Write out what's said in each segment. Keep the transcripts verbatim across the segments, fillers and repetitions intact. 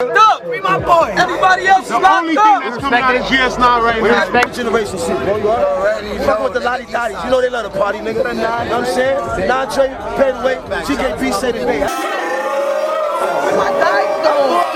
up. Free my boy. Everybody else is locked up. The only thing that's coming out of G S nine right now. Respect generation shit, bro. You already fuck with the Lottie Dotties. You know they love the party, nigga. You know what I'm saying? Nandre, Pedway, G K P say today. My guy, though.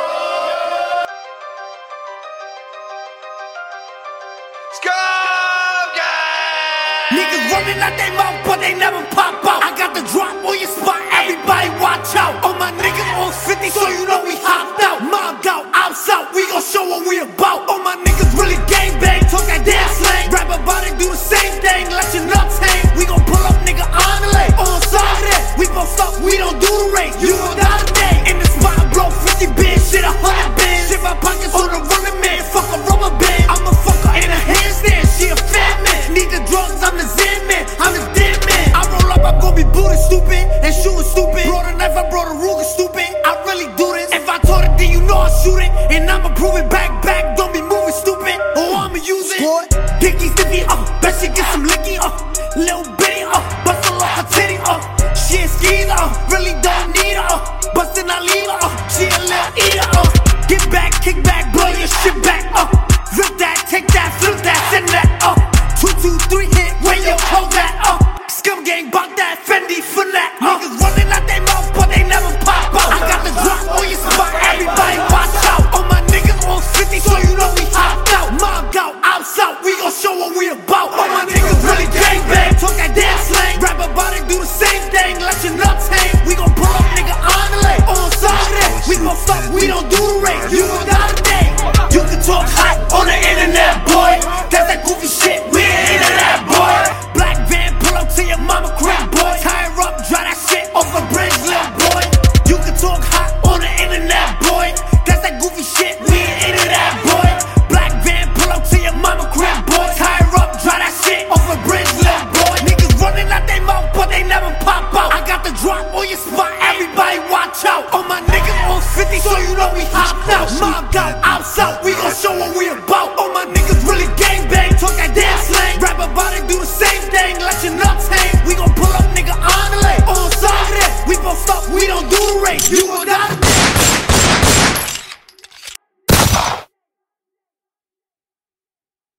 Niggas running out they mouth, but they never pop out. I got the drop on your spot, everybody watch out. All my niggas on fifty, so you know we hopped out. Mobbed out, outside, we gon' show what we about. All my niggas really gangbang, talk that damn slang. Rap about it, do the same thing, let your nuts hang. We gon' pull up, nigga, on the lane. On Saturday, we both up, we don't do the race. You gon' die today. In the spot, blow fifty bins, shit a hundred bins. Shit my pockets on the running man, fuck a rubber band. I'm a fucker in a handstand, she a fat man. Need the drugs, I'm the Zen man, I'm the dead man. I roll up, I'm gon' be booty stupid and shooting stupid. Brought a knife, I brought a Ruger stupid. I really do this. If I taught it, then you know I shoot it. And I'ma prove it back, back. Don't be moving stupid, or I'ma use it. Dicky stiffy, uh, bet she get some licky, uh. Little bitty, uh, bustin' like a titty, uh. She ain't skeezer, uh, really don't need her, uh. Bustin', I leave her, uh. She a little eater, uh. Get back, kick back, blow your shit back, uh. Flip that, take that, flip that, send that, uh. Two, two, three hit, where you hold that, uh. Scum gang, bought that, Fendi for that, uh. Niggas running out they mouth, but they never pop out. I got the drop on your spot, everybody watch out. All my niggas on fifty, so you know we hopped out. Mobbed out, outside, we gon' show what we about. All my niggas really gangbang, talk that damn slang. Rap about it, do the same thing, let your nuts hang. We gon' pull up, nigga, on the lane. On Saturday, we gon' fuck, we don't do the race. You gon' die today. You can talk hot on the internet, boy. That's that goofy shit, we ain't into that, boy. Black van, pull up to your mama crib, boy. Tie her up, dry that shit off a bridge, little boy. You can talk hot on the internet, boy. That's that goofy shit, we ain't into that, boy. Black van, pull up to your mama crib, boy. Tie her up, dry that shit off a bridge, little boy. Niggas running out they mouth, but they never pop out. I got the drop on your spot, everybody watch out. All my niggas on fifty, so you know we hopped out. Mobbed out, outside, we gon' show what we about. All my niggas really gangbang, talk that damn slang. Rap about it, do the same thing, let your nuts hang. We gon' pull up, nigga, on the lane. On Saturday, we both up, we don't do the race. You gon' die.